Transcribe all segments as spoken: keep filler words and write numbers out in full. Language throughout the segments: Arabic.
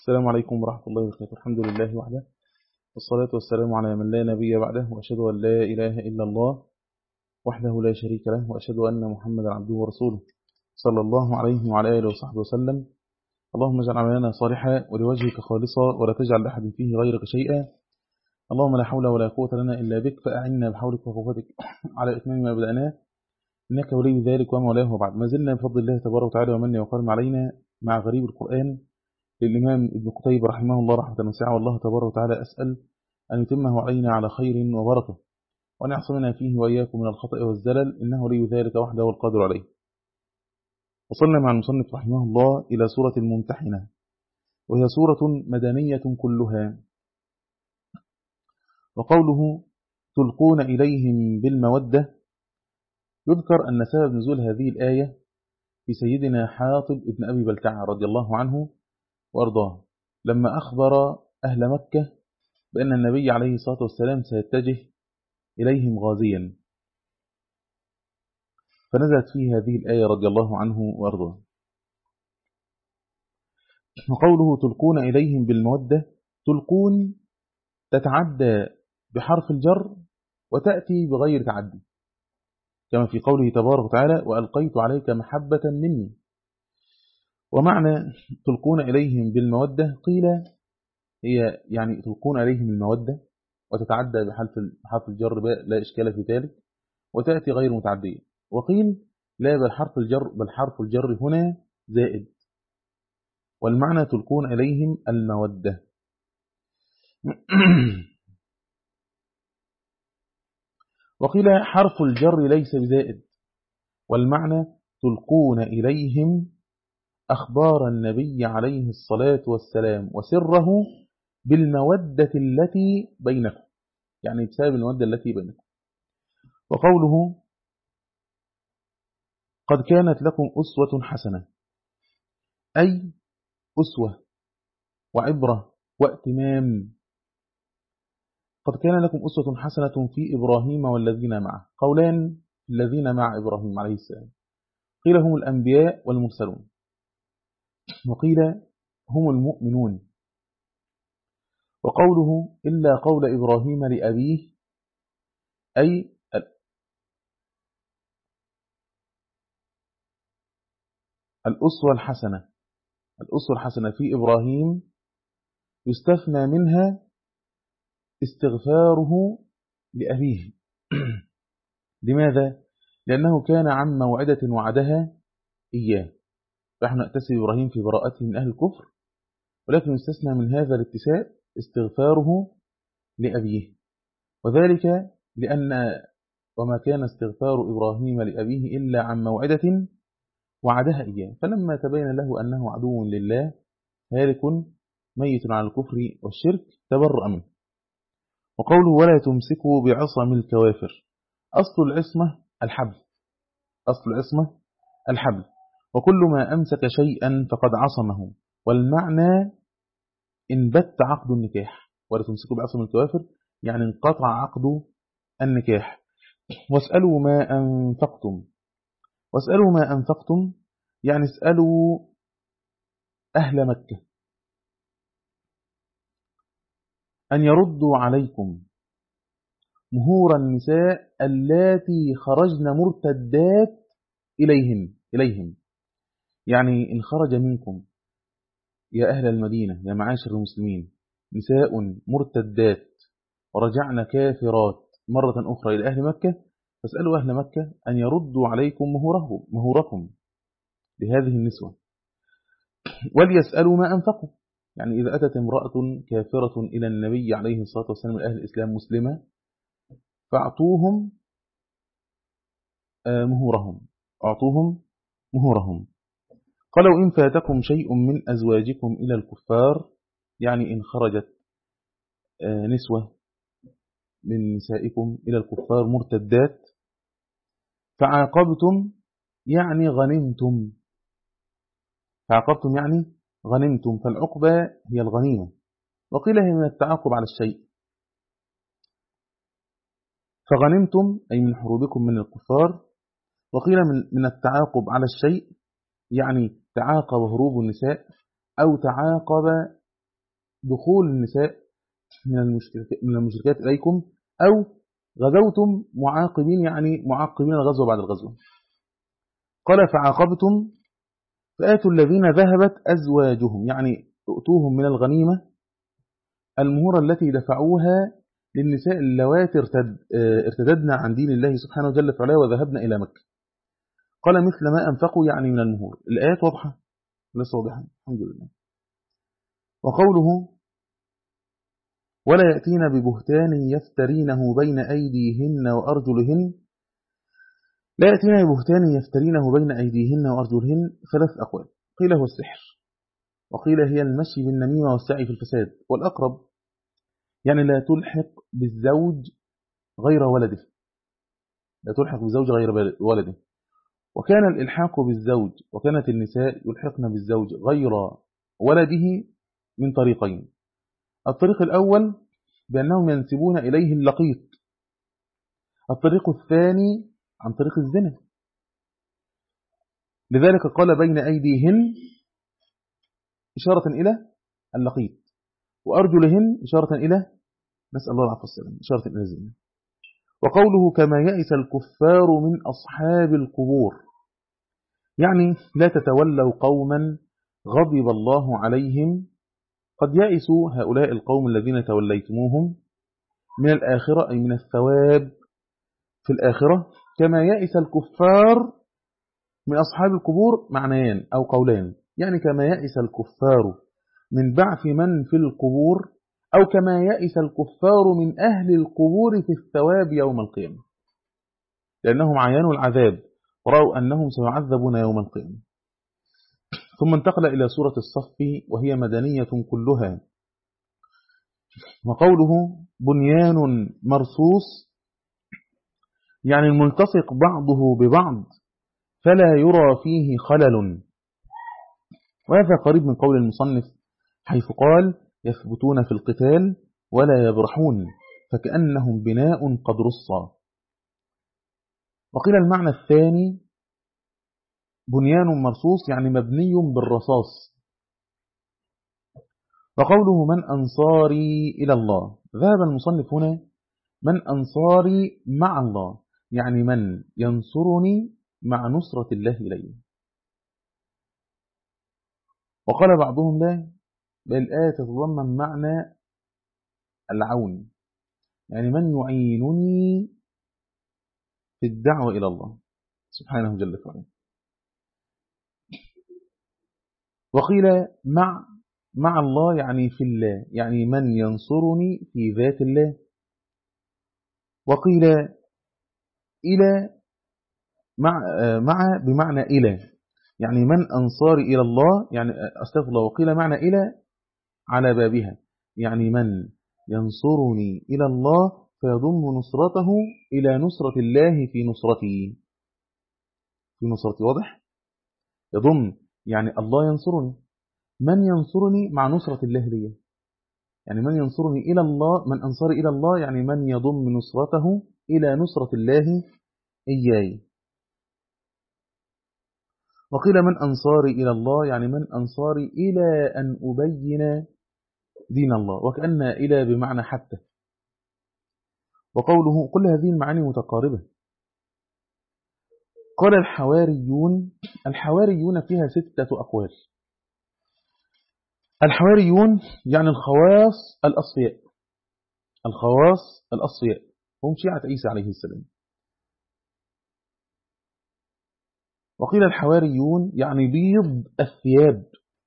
السلام عليكم ورحمة الله وبركاته. الحمد لله وحده، والصلاة والسلام على من لا نبي بعده، وأشهد أن لا إله إلا الله وحده لا شريك له، وأشهد أن محمدا عبده ورسوله صلى الله عليه وعلى آله وصحبه وسلم. اللهم اجعل عملنا صالحا ولوجهك خالصا ولا تجعل لأحد فيه غيرك شيئا. اللهم لا حول ولا قوة لنا إلا بك، فأعنا بحولك وقوتك على إتمام ما بدأناه، إنك ولي ذلك وما ولاه. وبعد ما زلنا بفضل الله تبارك وتعالى ومنه وكرم علينا مع غريب القرآن للإمام ابن قتيبة رحمه الله رحمة واسعة، والله تبارك وتعالى أسأل أن يتمه علينا على خير وبركة، وأن يعصمنا فيه وإياكم من الخطأ والزلل، إنه لي ذلك وحده والقادر عليه. وصلنا مع المصنف رحمه الله إلى سورة الممتحنة، وهي سورة مدنية كلها. وقوله تلقون إليهم بالمودة، يذكر أن سبب نزول هذه الآية في سيدنا حاطب ابن أبي بلتعة رضي الله عنه وأرضاه، لما أخبر أهل مكة بأن النبي عليه الصلاة والسلام سيتجه إليهم غازيا، فنزلت فيه هذه الآية رضي الله عنه وأرضاه. وقوله تلقون إليهم بالمودة، تلقون تتعدى بحرف الجر وتأتي بغير تعدي، كما في قوله تبارك وتعالى وألقيت عليك محبة مني. ومعنى تلقون إليهم بالمودة قيل هي يعني تلقون إليهم المودة وتتعدى بحرف الجر لا إشكال في ذلك، وتأتي غير متعدية. وقيل لا، بل حرف الجر بل حرف الجر هنا زائد، والمعنى تلقون إليهم المودة. وقيل حرف الجر ليس بزائد، والمعنى تلقون إليهم أخبار النبي عليه الصلاة والسلام وسره بالمودة التي بينكم، يعني بسبب المودة التي بينكم. وقوله قد كانت لكم أسوة حسنة، أي أسوة وعبرة واتمام. قد كان لكم أسوة حسنة في إبراهيم والذين معه، قولان الذين مع إبراهيم عليه السلام، قيل هم الأنبياء والمرسلون، وقيل هم المؤمنون. وقوله إلا قول إبراهيم لأبيه، أي الأسوة الحسنة الأسوة الحسنة في إبراهيم يستثنى منها استغفاره لأبيه. لماذا؟ لأنه كان عن موعدة وعدها إياه، فنحن نأتسي إبراهيم في براءته من أهل الكفر، ولكن يستثنى من هذا الاتساء استغفاره لأبيه، وذلك لأن وما كان استغفار إبراهيم لأبيه إلا عن موعدة وعدها إياه، فلما تبين له أنه عدو لله هالك ميت على الكفر والشرك تبرأ منه. وقوله ولا تمسكوا بعصم الكوافر، أصل العصمة الحبل أصل العصمة الحبل وكل ما أمسك شيئا فقد عصمه، والمعنى انبت عقد النكاح. ولا تمسكوا بعصم الكوافر يعني انقطع عقد النكاح. واسألوا ما أنفقتم واسألوا ما أنفقتم يعني اسألوا أهل مكة أن يردوا عليكم مهور النساء اللاتي خرجن مرتدات إليهم إليهم يعني إن خرج منكم يا أهل المدينة يا معاشر المسلمين نساء مرتدات ورجعن كافرات مرة أخرى إلى أهل مكة، فاسألوا أهل مكة أن يردوا عليكم مهورهم مهوركم لهذه النسوة، وليسألوا ما أنفقوا. يعني إذا أتت امرأة كافرة إلى النبي عليه الصلاة والسلام من أهل الإسلام مسلمة، فأعطوهم مهورهم أعطوهم مهورهم قالوا إن فاتكم شيء من أزواجكم إلى الكفار، يعني إن خرجت نسوة من نسائكم إلى الكفار مرتدات فعاقبتم يعني غنمتم فعاقبتم يعني غنمتم فالعقبة هي الغنيمة، وقيل هي من التعاقب على الشيء، فغنمتم أي من حروبكم من الكفار، وقيل من التعاقب على الشيء يعني تعاقب هروب النساء أو تعاقب دخول النساء من المشركات من المشركات إليكم، أو غزوتم معاقبين يعني معاقبين الغزوة بعد الغزوة. قال فعاقبتم فآتوا الذين ذهبت أزواجهم، يعني تؤتوهم من الغنيمة المهورة التي دفعوها للنساء اللواتي ارتد ارتددن عن دين الله سبحانه وجل في علاه وذهبن إلى مكة. قال مثل ما أنفقوا يعني من المهور. الآيات واضحة لسه واضحة الحمد لله. وقوله ولا يأتين ببهتان يفترينه بين أيديهن وأرجلهن، لا يأتين ببهتان يفترينه بين أيديهن وأرجلهن ثلاث أقوال، قيل هو السحر، وقيل هي المشي بالنميمة والسعي في الفساد، والأقرب يعني لا تلحق بالزوج غير ولده، لا تلحق بالزوج غير ولده. وكان الإلحاق بالزوج وكانت النساء يلحقن بالزوج غير ولده من طريقين. الطريق الأول بأنهم ينسبون إليه اللقيط، الطريق الثاني عن طريق الزنا، لذلك قال بين أيديهن إشارة إلى اللقيط، وأرجلهن إشارة إلى نسأل الله العفو والسلام إشارة إلى الزنا. وقوله كما يئس الكفار من أصحاب القبور، يعني لا تتولوا قوما غضب الله عليهم، قد يئسوا هؤلاء القوم الذين توليتموهم من الآخرة أي من الثواب في الآخرة، كما يئس الكفار من أصحاب القبور معنيان أو قولان، يعني كما يئس الكفار من بعث من في القبور، أو كما يئس الكفار من أهل القبور في الثواب يوم القيامة، لأنهم عينوا العذاب ورأوا أنهم سيعذبون يوم القيامة. ثم انتقل إلى سورة الصف وهي مدنية كلها. وقوله بنيان مرصوص يعني الملتصق بعضه ببعض فلا يرى فيه خلل، وهذا قريب من قول المصنف حيث قال يثبتون في القتال ولا يبرحون فكأنهم بناء قد رصا. وقيل المعنى الثاني بنيان مرصوص يعني مبني بالرصاص. وقوله من أنصاري إلى الله، ذهب المصنف هنا من أنصاري مع الله، يعني من ينصرني مع نصرة الله إليه. وقال بعضهم لا، بل الآية تتضمن معنى العون، يعني من يعينني في الدعوة إلى الله سبحانه جل وعلا. وقيل مع مع الله يعني في الله، يعني من ينصرني في ذات الله. وقيل إلى مع مع بمعنى إلى، يعني من أنصاري إلى الله يعني أستغفر الله. وقيل معنى إلى على بابها، يعني من ينصرني إلى الله فيضم نصرته إلى نصرة الله في نصرته في نصرتي. واضح؟ يضم يعني الله ينصرني، من ينصرني مع نصرة الله لي، يعني من ينصرني إلى الله، من أنصاري إلى الله يعني من يضم نصرته إلى نصرة الله إياي. وقيل من أنصاري إلى الله يعني من أنصاري إلى أن أبين دين الله، وكأن إلى بمعنى حتى. وقوله كل هذه المعاني متقاربة. قال الحواريون، الحواريون فيها ستة أقوال. الحواريون يعني الخواص الأصفياء، الخواص الأصفياء هم شيعة عيسى عليه السلام. وقيل الحواريون يعني بيض الثياب.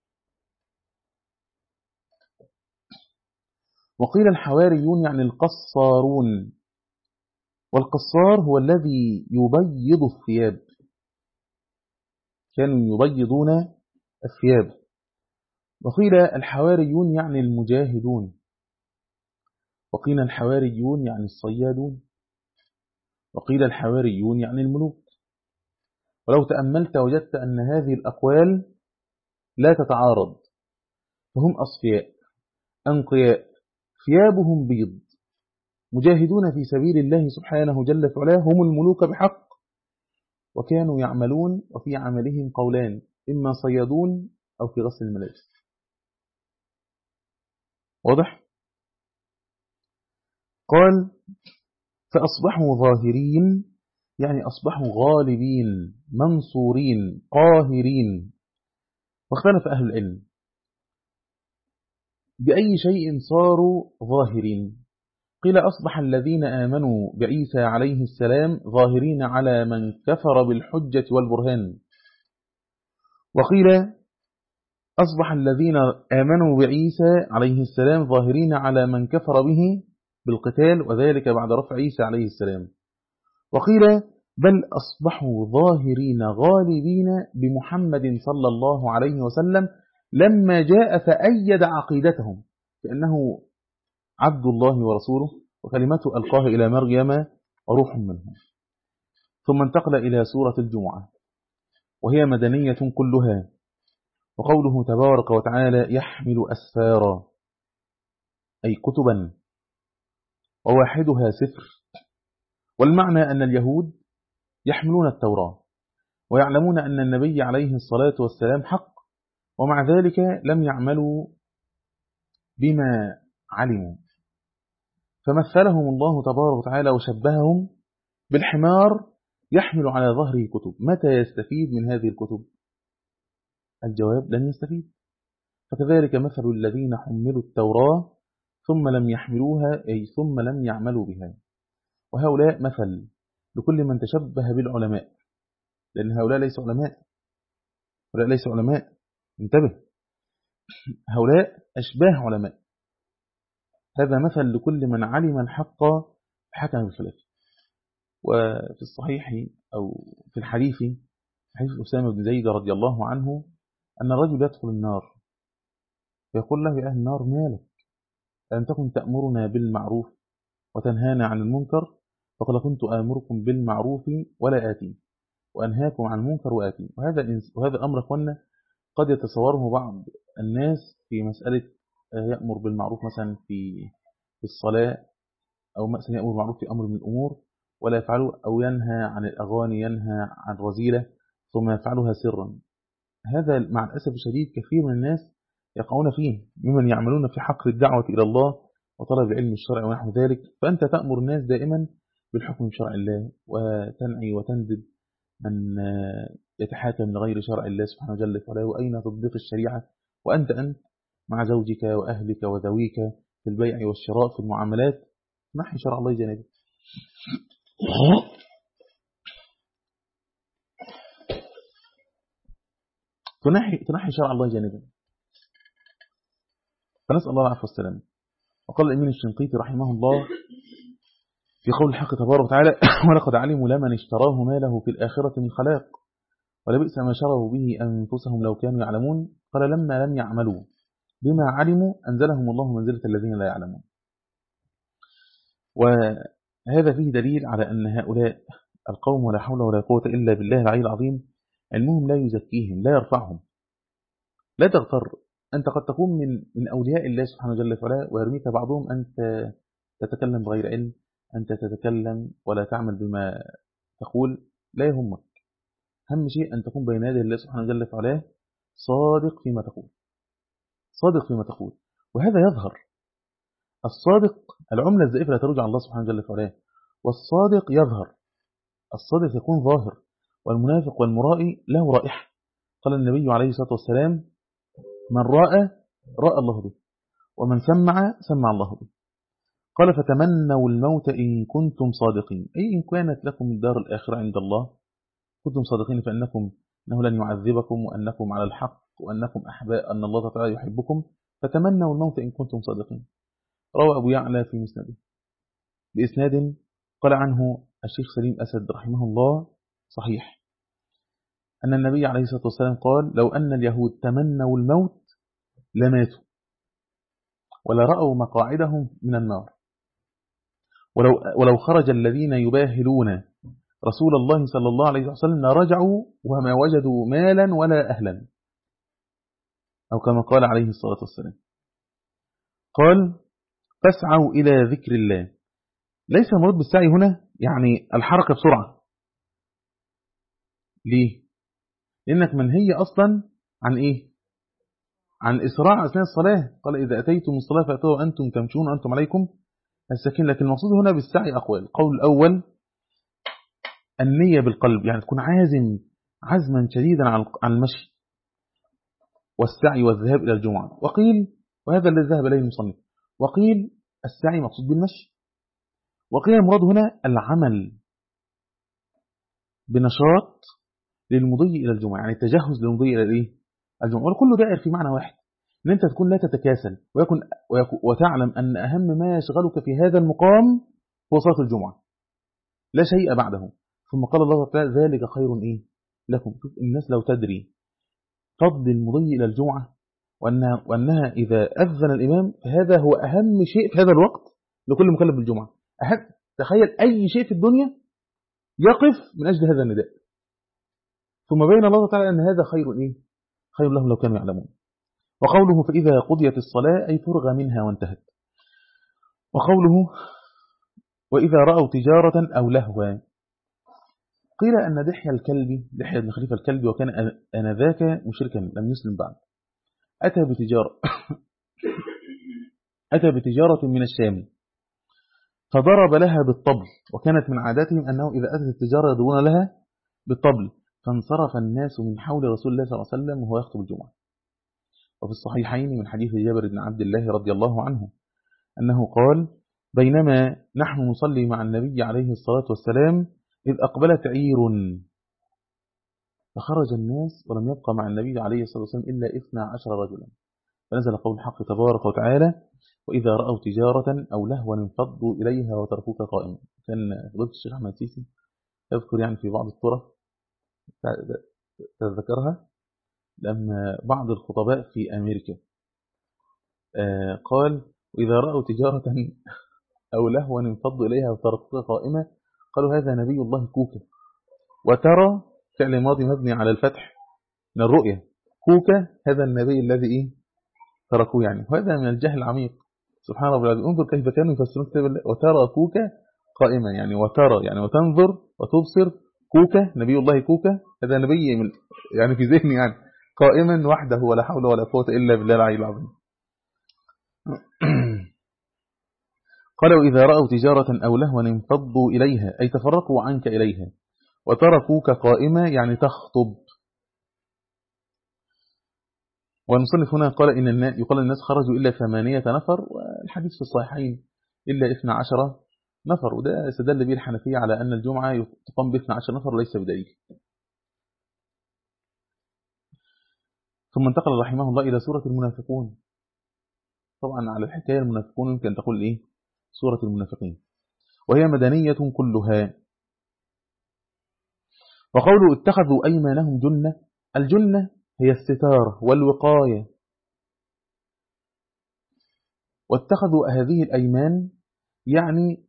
وقيل الحواريون يعني القصارون، والقصار هو الذي يبيض الثياب، كانوا يبيضون الثياب. وقيل الحواريون يعني المجاهدون. وقيل الحواريون يعني الصيادون. وقيل الحواريون يعني الملوك. ولو تأملت وجدت أن هذه الأقوال لا تتعارض، فهم أصفياء أنقياء ثيابهم بيض، مجاهدون في سبيل الله سبحانه جل وعلا، هم الملوك بحق، وكانوا يعملون وفي عملهم قولان، إما صيادون أو في غسل الملابس. واضح؟ قال فأصبحوا ظاهرين، يعني أصبحوا غالبين منصورين قاهرين. واختلف أهل العلم بأي شيء صاروا ظاهرين. قيل أصبح الذين آمنوا بعيسى عليه السلام ظاهرين على من كفر بالحجة والبرهان. وقيل أصبح الذين آمنوا بعيسى عليه السلام ظاهرين على من كفر به بالقتال، وذلك بعد رفع عيسى عليه السلام. وقيل بل أصبحوا ظاهرين غالبين بمحمد صلى الله عليه وسلم لما جاء فأيد عقيدتهم بأنه عبد الله ورسوله وكلمته ألقاها إلى مريم وروح منه. ثم انتقل إلى سورة الجمعة وهي مدنية كلها. وقوله تبارك وتعالى يحمل أسفارا أي كتبا وواحدها سفر. والمعنى أن اليهود يحملون التوراة ويعلمون أن النبي عليه الصلاة والسلام حق، ومع ذلك لم يعملوا بما علموا، فمثلهم الله تبارك وتعالى وشبههم بالحمار يحمل على ظهره كتب. متى يستفيد من هذه الكتب؟ الجواب لن يستفيد. فكذلك مثل الذين حملوا التوراة ثم لم يحملوها، أي ثم لم يعملوا بها. وهؤلاء مثل لكل من تشبه بالعلماء، لأن هؤلاء ليسوا علماء، هؤلاء ليسوا علماء، انتبه، هؤلاء أشباه علماء. هذا مثل لكل من علم الحق حكم بالخلاف. وفي الصحيح أو في الحديث حديث أسامة بن زيد رضي الله عنه أن الرجل يدخل النار فيقول له يا أهل النار ما لك أن تكن تأمرنا بالمعروف وتنهانا عن المنكر؟ فقال كنت آمركم بالمعروف ولا آتي وأنهاكم عن المنكر وآتي. وهذا وهذا أمر أخوانا قد يتصوره بعض الناس في مسألة يأمر بالمعروف مثلا في في الصلاة، أو مثلا يأمر بالمعروف في أمر من الأمور ولا يفعله، أو ينهى عن الأغاني، ينهى عن رذيلة ثم يفعلها سرا. هذا مع الأسف الشديد كثير من الناس يقعون فيه، ممن يعملون في حقل الدعوة إلى الله وطلب العلم الشرعي ونحو ذلك. فأنت تأمر الناس دائما بالحكم بشرع الله وتنعي وتندب من يتحاكم لغير شرع الله سبحانه وجل وعلا. وأين تطبيق الشريعة وأنت أنت مع زوجك وأهلك وذويك في البيع والشراء في المعاملات تنحي شرع الله جانبك. تنحي تنحي شرع الله جانبا. فنسأل الله العفو والسلام. وقال الإمام الشنقيطي رحمه الله في قول الحق تبارك وتعالى ولقد علموا لمن اشتراه ما له في الآخرة من خلاق ولبئس ما شروا به أنفسهم لو كانوا يعلمون. قال لما لم يعملوا بما علموا أنزلهم الله منزلة الذين لا يعلمون. وهذا فيه دليل على أن هؤلاء القوم ولا حول ولا قوة إلا بالله العلي العظيم علمهم لا يزكيهم لا يرفعهم. لا تغتر، أنت قد تكون من من أولياء الله سبحانه وجل وعلا ويرميك بعضهم أنت تتكلم بغير علم، أنت تتكلم ولا تعمل بما تقول، لا يهمك. أهم شيء أن تكون بين يدي الله سبحانه وجل وعلا صادق فيما تقول، صادق فيما تقول. وهذا يظهر. الصادق العملة الزائفة لا ترجع الله سبحانه وجل وعلا، والصادق يظهر. الصادق يكون ظاهر، والمنافق والمرائي له رائحة. قال النبي عليه الصلاة والسلام من رأى رأى الله به، ومن سمع سمع الله به. قال فتمنوا الموت إن كنتم صادقين، أي إن كانت لكم الدار الآخرة عند الله كنتم صادقين، فإنكم أنه لن يعذبكم وأنكم على الحق وأنكم أحباء أن الله تعالى يحبكم، فتمنوا الموت إن كنتم صادقين. روى أبو يعلى في مسنده بإسناد قال عنه الشيخ سليم أسد رحمه الله صحيح أن النبي عليه الصلاة والسلام قال لو أن اليهود تمنوا الموت لماتوا ولا رأوا مقاعدهم من النار، ولو, ولو خرج الذين يباهلون رسول الله صلى الله عليه وسلم رجعوا وما وجدوا مالا ولا أهلا، أو كما قال عليه الصلاة والسلام. قال فاسعوا إلى ذكر الله. ليس المراد بالسعي هنا يعني الحركة بسرعة. ليه؟ لأنك منهي أصلا عن إيه؟ عن إسراع أثناء الصلاة، قال إذا أتيتم الصلاة فأتوا أنتم تمشون أنتم عليكم السكين. لكن المقصود هنا بالسعي أقوال. القول الأول النية بالقلب، يعني تكون عازم عزما شديدا عن المشي والسعي والذهاب إلى الجمعة. وقيل، وهذا الذي ذهب إليه المصنف، وقيل السعي مقصود بالمشي، وقيل المراد هنا العمل بنشاط للمضي إلى الجمعة، يعني التجهز للمضي إلى الإيه؟ الجمعة. والكل دائر في معنى واحد، أن أنت تكون لا تتكاسل ويكون وتعلم أن أهم ما يشغلك في هذا المقام هو صلاة الجمعة، لا شيء بعده. ثم قال الله تعالى ذلك خير إيه لكم. الناس لو تدري فضل المضي إلى الجمعة وأنها, وأنها إذا أذن الإمام فهذا هو أهم شيء في هذا الوقت لكل مكلف بالجمعة. أهم، تخيل أي شيء في الدنيا يقف من أجل هذا النداء. ثم بين الله تعالى أن هذا خير إيه؟ خير لهم لو كانوا يعلمون. وقوله فإذا قضيت الصلاة أي فرغ منها وانتهت. وقوله وإذا رأوا تجارة أو لهوا، قيل أن دحية الكلب، دحية بن خليفة الكلب، وكان آنذاك مشركا لم يسلم بعد، أتى بتجارة أتى بتجارة من الشام فضرب لها بالطبل، وكانت من عاداتهم أنه إذا أتت التجارة يضربون لها بالطبل، فانصرف الناس من حول رسول الله صلى الله عليه وسلم وهو يخطب الجمعة. وفي الصحيحين من حديث جابر بن عبد الله رضي الله عنه أنه قال بينما نحن نصلي مع النبي عليه الصلاة والسلام إذ أقبلت عير فخرج الناس ولم يبقى مع النبي عليه الصلاة والسلام إلا اثنا عشر رجلا، فنزل قول الحق تبارك وتعالى وإذا رأوا تجارة أو لهوا انفضوا إليها وتركوك قائما. كان فضيلة الشيخ أحمد سيسي يذكر يعني في بعض الطرق تذكرها لما بعض الخطباء في أمريكا قال وإذا رأوا تجارة أو لهوا انفضوا إليها وتركوك قائمة قالوا هذا نبي الله كوكا. وترى فعل ماضي مبني على الفتح من الرؤية، كوكا هذا النبي الذي إيه تركوه، يعني وهذا من الجهل العميق. سبحان الله العظيم، انظر كيف كانوا يفسرون كتاب الله. وترى كوكا قائما، يعني وترى يعني وتنظر وتبصر كوكا نبي الله كوكا هذا نبي من يعني في ذهني يعني قائما وحده ولا حول ولا قوة إلا بالله العلي العظيم. قالوا إذا رأوا تجارة أو لهوا انفضوا إليها أي تفرقوا عنك إليها، وتركوك قائمة يعني تخطب. والمصنف هنا قال إن الناس يقال الناس خرجوا إلا ثمانية نفر، والحديث في الصحيحين إلا اثنا عشر نفر، وده استدل به الحنفية على أن الجمعة تقام ب اثنا عشر نفر وليس بدليل. ثم انتقل رحمه الله إلى سورة المنافقون. طبعا على الحكاية المنافقون يمكن أن تقول إيه سورة المنافقين، وهي مدنية كلها. وقولوا اتخذوا أيمانهم جنة، الجنة هي الستار والوقاية، واتخذوا هذه الأيمان يعني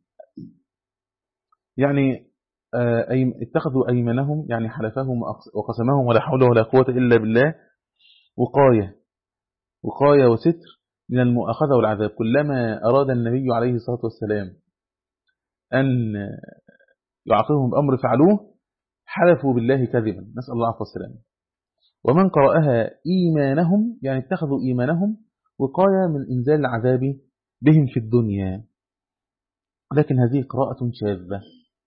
يعني اتخذوا أيمانهم يعني حلفهم وقسمهم ولا حول ولا قوة إلا بالله وقاية وقاية وستر من المؤاخذة والعذاب. كلما أراد النبي عليه الصلاة والسلام أن يعاقبهم بأمر فعلوه حلفوا بالله كذبا، نسأل الله العافية والسلام. ومن قرأها إيمانهم يعني اتخذوا إيمانهم وقاية من إنزال العذاب بهم في الدنيا، لكن هذه قراءة شاذة.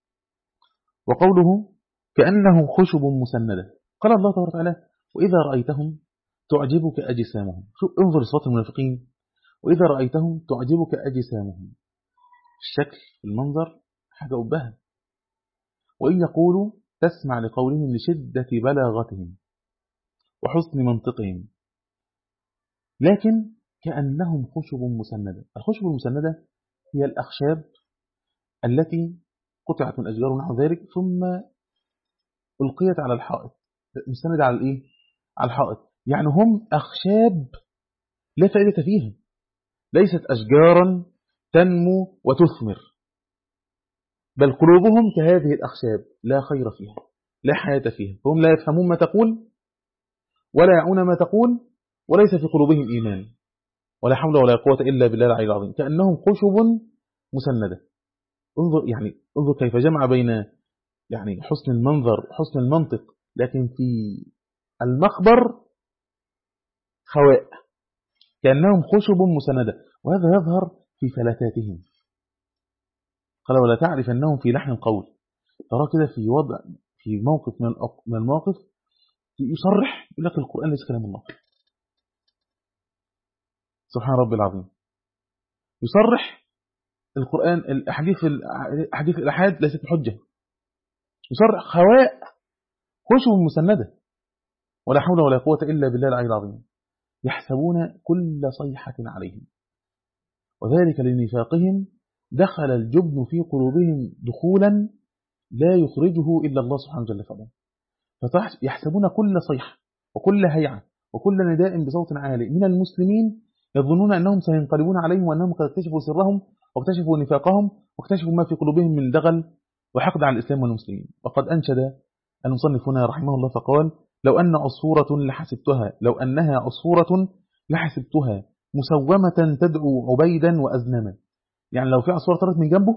وقوله كأنه خشب مسندة، قال الله تبارك وتعالى وإذا رأيتهم تعجبك أجسامهم. شوف انظر صفات المنافقين، وإذا رأيتهم تعجبك أجسامهم، الشكل المنظر حاجة أبهى. وإن يقولوا تسمع لقولهم لشدة بلاغتهم وحسن منطقهم، لكن كأنهم خشب مسندة. الخشب المسندة هي الأخشاب التي قطعت من أشجار ونحو ذلك ثم ألقيت على الحائط، مستندة على الإيه؟ على الحائط، يعني هم أخشاب لا فائدة فيها، ليست أشجارا تنمو وتثمر، بل قلوبهم كهذه الأخشاب لا خير فيها لا حياة فيها، فهم لا يفهمون ما تقول ولا يعون ما تقول وليس في قلوبهم إيمان ولا حول ولا قوة إلا بالله العلي العظيم، كأنهم خشب مسندة. انظر يعني انظر كيف جمع بين يعني حسن المنظر حسن المنطق، لكن في المخبر خواء كأنهم خشب مسندة. وهذا يظهر في فلتاتهم. قال ولا تعرف أنهم في لحن القول. ترى كده في وضع في موقف من المواقف يصرح يقول لك القرآن ليس كلام الله. سبحان ربي العظيم. يصرح القرآن الأحاديث الأحاديث الأحاد ليست حجة. يصرح خواء خشب مسندة. ولا حول ولا قوة إلا بالله العلي العظيم. يحسبون كل صيحة عليهم. وذلك لنفاقهم دخل الجبن في قلوبهم دخولا لا يخرجه إلا الله سبحانه وتعالى فعلا. فيحسبون كل صيحة وكل هيعة وكل نداء بصوت عالي من المسلمين يظنون أنهم سينقلبون عليهم وأنهم قد اكتشفوا سرهم واكتشفوا نفاقهم واكتشفوا ما في قلوبهم من دغل وحقد على الإسلام والمسلمين. وقد أنشد المصنف هنا رحمه الله فقال لو أن عصفورة لحسبتها لو أنها عصفورة لحسبتها مسومة تدعو عبيدا وأزنما. يعني لو في عصفورة طارت من جنبه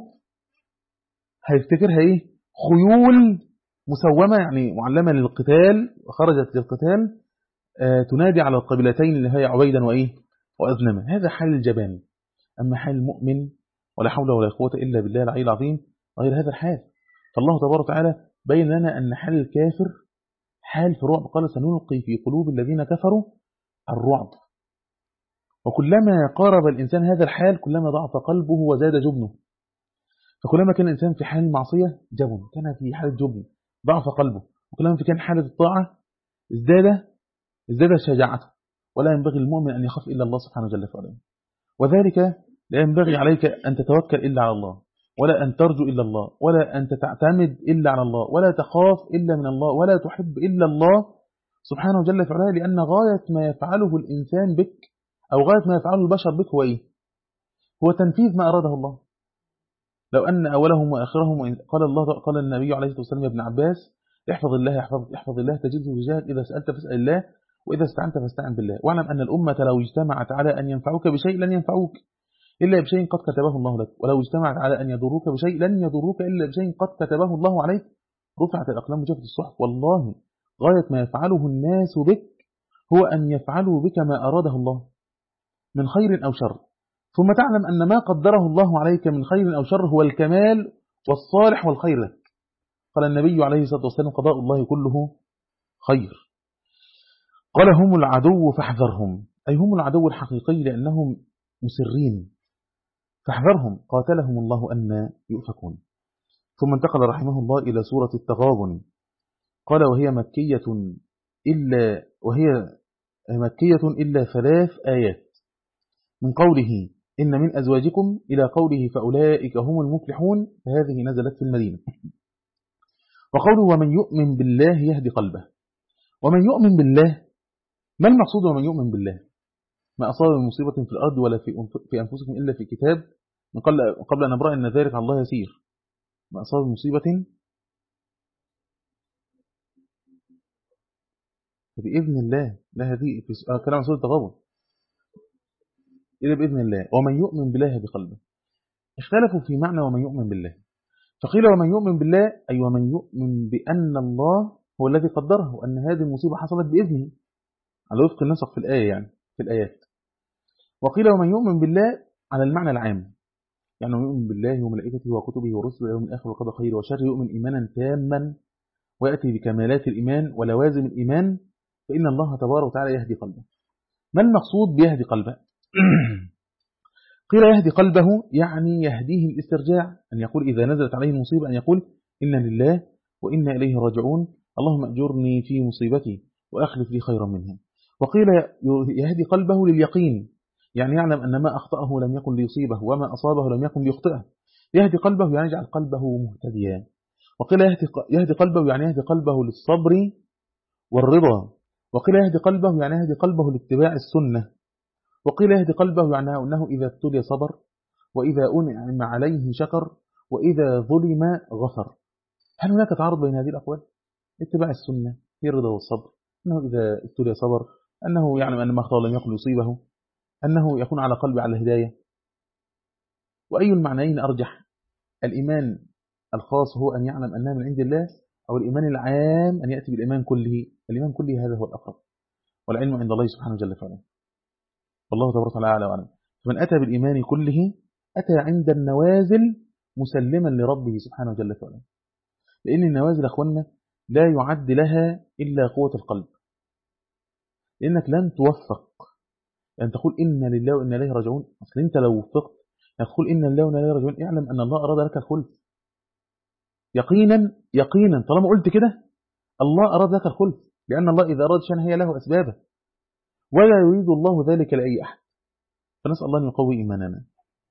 هيفتكرها إيه؟ خيول مسومة يعني معلمة للقتال وخرجت للقتال آه تنادي على القبيلتين اللي هي عبيدا وإيه وأزنما. هذا حال الجبان. أما حال المؤمن ولا حول ولا قوة إلا بالله العلي العظيم غير هذا الحال. فالله تبارك وتعالى بين لنا أن حال الكافر حال في رعب. قال سنلقي في قلوب الذين كفروا الرعب. وكلما قارب الإنسان هذا الحال كلما ضعف قلبه وزاد جبنه. فكلما كان الإنسان في حال المعصية جبن كان في حالة جبن ضعف قلبه. وكلما كان حالة الطاعة ازداد ازداد شجاعته. ولا ينبغي المؤمن أن يخاف إلا الله سبحانه وتعالى وعلا. وذلك لا ينبغي عليك أن تتوكل إلا على الله ولا أن ترجو إلا الله ولا أن تعتمد إلا على الله ولا تخاف إلا من الله ولا تحب إلا الله سبحانه وجل فعلا. لأن غاية ما يفعله الإنسان بك أو غاية ما يفعله البشر بك هو إيه؟ هو تنفيذ ما أراده الله. لو أن أولهم وآخرهم قال الله قال النبي عليه الصلاة والسلام يا ابن عباس احفظ الله احفظ, احفظ الله تجده تجاهك إذا سألت فاسأل الله وإذا استعنت فاستعن بالله. واعلم أن الأمة لو اجتمعت على أن ينفعوك بشيء لن ينفعوك إلا بشيء قد كتبه الله لك ولو اجتمعت على أن يضروك بشيء لن يضروك إلا بشيء قد كتبه الله عليك. رفعت الأقلام وجفت الصحف. والله غاية ما يفعله الناس بك هو أن يفعلوا بك ما أراده الله من خير أو شر. ثم تعلم أن ما قدره الله عليك من خير أو شر هو الكمال والصالح والخير لك. قال النبي عليه الصلاة والسلام قضاء الله كله خير. قال هم العدو فاحذرهم. أي هم العدو الحقيقي لأنهم مسرين فاحذرهم قاتلهم الله أن يؤفكون. ثم انتقل رحمه الله إلى سورة التغابن. قال وهي مكية إلا وهي مكية إلا ثلاث آيات من قوله إن من أزواجكم إلى قوله فأولئك هم المفلحون فهذه نزلت في المدينة. وقوله ومن يؤمن بالله يهدي قلبه. ومن يؤمن بالله ما المقصود ومن يؤمن بالله؟ ما أصاب من مصيبة في الأرض ولا في أنفسكم إلا في كتاب من قبل أن أبرأ أن ذلك على الله يسير. ما أصاب من مصيبة بإذن الله. لا هذه في كلام عن سورة التغابن إلا بإذن الله. ومن يؤمن بالله بقلبه. اختلفوا في معنى ومن يؤمن بالله. فقيل ومن يؤمن بالله أي ومن يؤمن بأن الله هو الذي قدره وأن هذه المصيبة حصلت بإذنه على وفق النسق في الآية يعني في الآيات. وقيل ومن يؤمن بالله على المعنى العام يعني يؤمن بالله وملائكته وكتبه ورسله واليوم الآخر وقضى خير وشر يؤمن إيمانا تاما ويأتي بكمالات الإيمان ولوازم الإيمان فإن الله تبارك وتعالى يهدي قلبه. ما المقصود بيهدي قلبه؟ قيل يهدي قلبه يعني يهديه الاسترجاع أن يقول إذا نزلت عليه المصيبة أن يقول إنا لله وإنا إليه راجعون اللهم أجرني في مصيبتي وأخلف لي خيرا منها. وقيل يهدي قلبه لليقين يعني يعلم أن ما أخطأه لم يكن ليصيبه وما أصابه لم يكن ليخطئه. يهدي قلبه يعني يجعل قلبه مهتديا. وقيل يهدي قلبه يعني يهدي قلبه للصبر والرضا. وقيل يهدي قلبه يعني يهدي قلبه لاتباع السنة. وقيل يهدي قلبه يعني أنه إذا ابتلي صبر وإذا أنعم عليه شكر وإذا ظلم غفر. هل هناك تعارض بين هذه الأقوال؟ اتباع السنة هي الرضا والصبر أنه إذا ابتلي صبر أنه يعلم أن ما أخطأ لم يكن يصيبه أنه يكون على قلبه على الهداية. وأي المعنيين أرجح؟ الإيمان الخاص هو أن يعلم أنها من عند الله أو الإيمان العام أن يأتي بالإيمان كله. الإيمان كله هذا هو الأقرب والعلم عند الله سبحانه وجل فعلا. والله تبارك وتعالى أعلى وأعلم. فمن أتى بالإيمان كله أتى عند النوازل مسلما لربه سبحانه جل وعلا، لأن النوازل أخوانا لا يعد لها إلا قوة القلب، لأنك لن توفق أن تقول إن لله وإنا إليه راجعون. أصل أنت لو وفقت تقول إن لله وإنا إليه راجعون، اعلم أن الله أراد لك الخلد يقينا يقينا. طالما قلت كده الله أراد لك الخلد، لأن الله إذا أراد شيئا هي له أسبابه، ولا يريد الله ذلك لأي أحد. فنسأل الله أن يقوي إيماننا.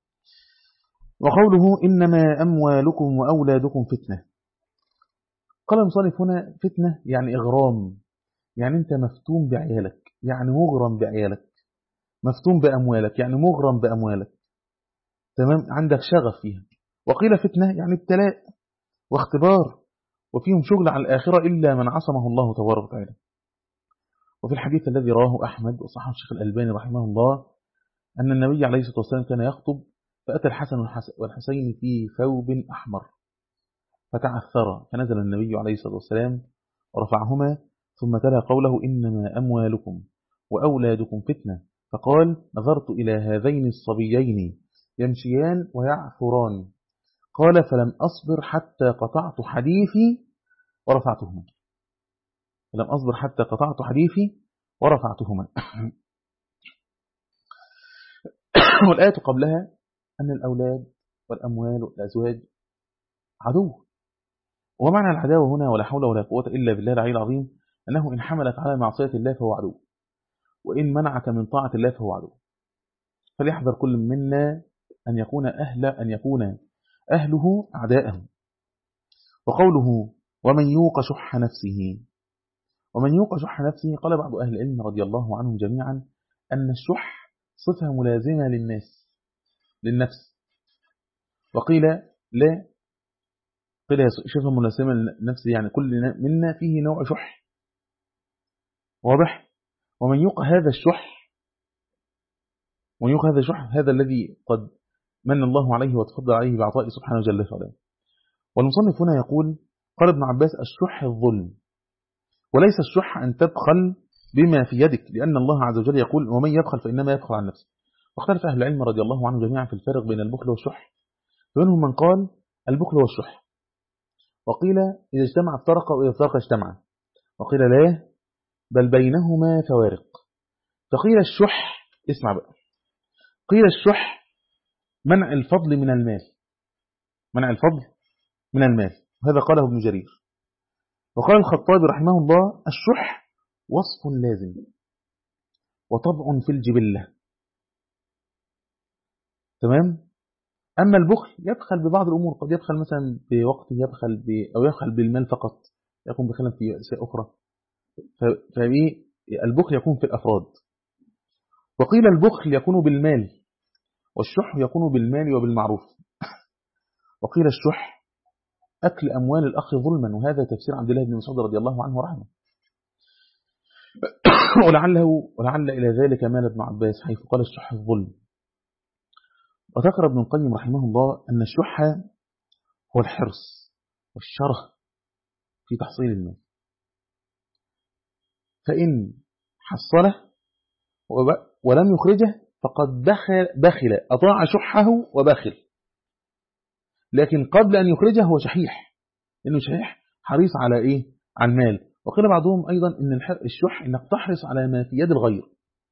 وقوله إنما أموالكم وأولادكم فتنة. قال المصنف هنا فتنة يعني إغرام، يعني أنت مفتون بعيالك، يعني مغرم بعيالك، مفتون بأموالك يعني مغرم بأموالك، تمام، عندك شغف فيها. وقيل فتنة يعني ابتلاء واختبار، وفيهم شغل على الآخرة إلا من عصمه الله تبارك وتعالى. وفي الحديث الذي رواه أحمد وصححه الشيخ الألباني رحمه الله أن النبي عليه الصلاة والسلام كان يخطب فأتى الحسن والحسين في ثوب أحمر فتعثر، فنزل النبي عليه الصلاة والسلام ورفعهما ثم تلا قوله إنما أموالكم وأولادكم فتنة، فقال نظرت إلى هذين الصبيين يمشيان ويعثران، قال فلم أصبر حتى قطعت حديثي ورفعتهما، فلم أصبر حتى قطعت حديثي ورفعتهما. والآية قبلها أن الأولاد والأموال والأزواج عدو. ومعنى العداوة هنا ولا حول ولا قوة إلا بالله العلي العظيم أنه إن حملك على معصية الله فهو عدو، وإن منعك من طاعة الله فهو عدو. فليحذر كل منا أن يكون أهل أن يكون أهله أعداءه. وقوله ومن يوق شح نفسه، ومن يوق شح نفسه قال بعض أهل العلم رضي الله عنهم جميعا أن الشح صفة ملازمة للناس للنفس، وقيل لا، قيل صفة ملازمة للنفس يعني كل منا فيه نوع شح، واضح. ومن يوق هذا الشح، ومن يوق هذا الشح هذا الذي قد من الله عليه وتفضل عليه بعطاء سبحانه جل وعلا. والمصنف هنا يقول قال ابن عباس الشح الظلم، وليس الشح أن تبخل بما في يدك، لأن الله عز وجل يقول ومن يبخل فإنما يبخل عن نفسه. واختلف أهل العلم رضي الله عنهم جميعا في الفرق بين البخل والشح، فمنهم من قال البخل والشح، وقيل إذا اجتمع افترق وإذا افترق اجتمع، وقيل لا بل بينهما فوارق. فقيل الشح، اسمع بقى، قيل الشح منع الفضل من المال، منع الفضل من المال، وهذا قاله ابن جرير. وقال الخطابي رحمه الله الشح وصف لازم وطبع في الجبلة، تمام. أما البخل يبخل ببعض الأمور، قد يبخل مثلا بوقته، يبخل ب... أو يبخل بالمال فقط، يكون بخلا في أشياء أخرى. فالبخل يكون في الأفراد. وقيل البخل يكون بالمال، والشح يكون بالمال وبالمعروف. وقيل الشح أكل أموال الأخ ظلما، وهذا تفسير عبد الله بن مسعود رضي الله عنه ورحمه. ولعله ولعل إلى ذلك مال ابن عباس حيث قال الشح الظلم. وذكر ابن القيم رحمه الله أن الشح هو الحرص والشره في تحصيل المال، فإن حصله ولم يخرجه فقد بخل, بخل أطاع شحه وبخل، لكن قبل أن يخرجه هو شحيح، إنه شحيح حريص على إيه؟ على المال. وقيل بعضهم أيضا إن الشح إنك تحرص على ما في يد الغير.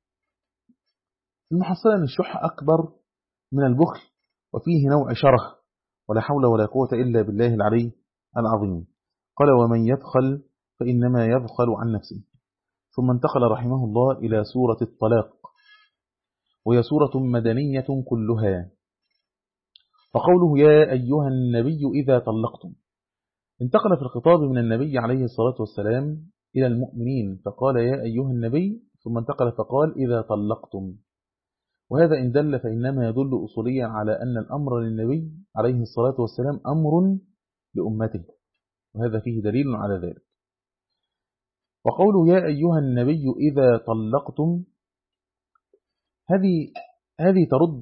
المحصلة أن الشح أكبر من البخل، وفيه نوع شره، ولا حول ولا قوة إلا بالله العلي العظيم. قال ومن يبخل فإنما يبخل عن نفسه. ثم انتقل رحمه الله إلى سورة الطلاق، وهي سورة مدنية كلها. فقوله يا أيها النبي إذا طلقتم، انتقل في الخطاب من النبي عليه الصلاة والسلام إلى المؤمنين، فقال يا أيها النبي، ثم انتقل فقال إذا طلقتم. وهذا إن دل فإنما يدل أصوليا على أن الأمر للنبي عليه الصلاة والسلام أمر لأمته، وهذا فيه دليل على ذلك. وقوله يا أيها النبي إذا طلقتم، هذه هذه ترد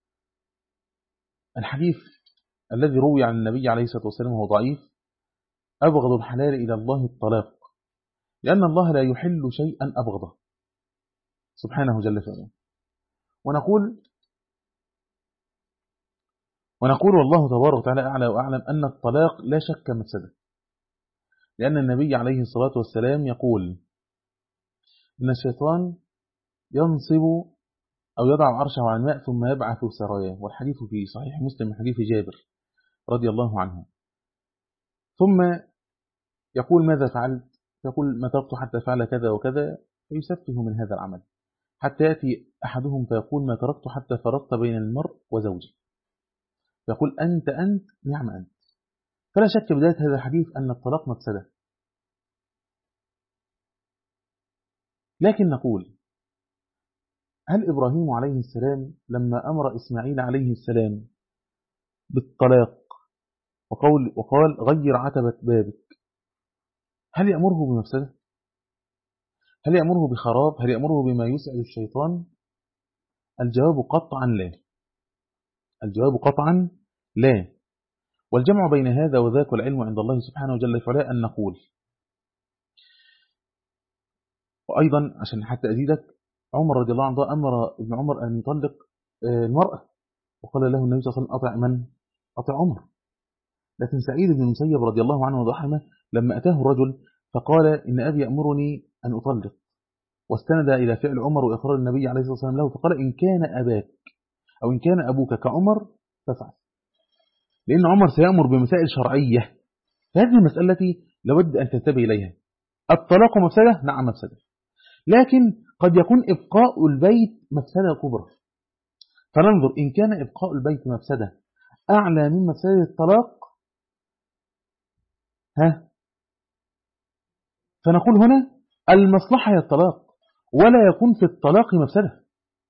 الحديث الذي روي عن النبي عليه الصلاة والسلام وهو ضعيف أبغض الحلال إلى الله الطلاق، لأن الله لا يحل شيئا أبغضه سبحانه جل وعلا. ونقول ونقول والله تبارك وتعالى أعلى وأعلم أن الطلاق لا شك مفسدة، لأن النبي عليه الصلاة والسلام يقول إن الشيطان ينصب أو يضع عرشه على الماء ثم يبعث سراياه، والحديث في صحيح مسلم من حديث جابر رضي الله عنه. ثم يقول ماذا فعلت؟ يقول ما تركت حتى فعل كذا وكذا، فيسفه من هذا العمل، حتى يأتي أحدهم فيقول ما تركت حتى فرقت بين المرء وزوجه، يقول أنت أنت نعم أنت. فلا شك بداية هذا الحديث أن الطلاق مفسدة. لكن نقول هل إبراهيم عليه السلام لما أمر إسماعيل عليه السلام بالطلاق وقال, وقال غير عتبة بابك، هل يأمره بمفسدة؟ هل يأمره بخراب؟ هل يأمره بما يسعد الشيطان؟ الجواب قطعا لا. الجواب قطعا لا. والجمع بين هذا وذاك والعلم عند الله سبحانه وجل فعلا أن نقول. وأيضا عشان حتى أزيدك، عمر رضي الله عنه أمر ابن عمر أن يطلق المرأة، وقال له النبي صلى الله عليه وسلم أطع من؟ أطع عمر. لكن سعيد بن المسيب رضي الله عنه وضحمه لما أتاه الرجل فقال إن أبي يأمرني أن أطلق، واستند إلى فعل عمر وإقرار النبي عليه الصلاة والسلام له، فقال إن كان أباك أو إن كان أبوك كعمر فافعل، لأن عمر سيأمر بمسائل شرعية. فهذه المسألة التي لابد أن تنتبه إليها. الطلاق مفسدة؟ نعم مفسدة، لكن قد يكون إبقاء البيت مفسدة كبرى. فننظر إن كان إبقاء البيت مفسدة أعلى من مفسدة الطلاق، ها فنقول هنا المصلحة هي الطلاق، ولا يكون في الطلاق مفسدة،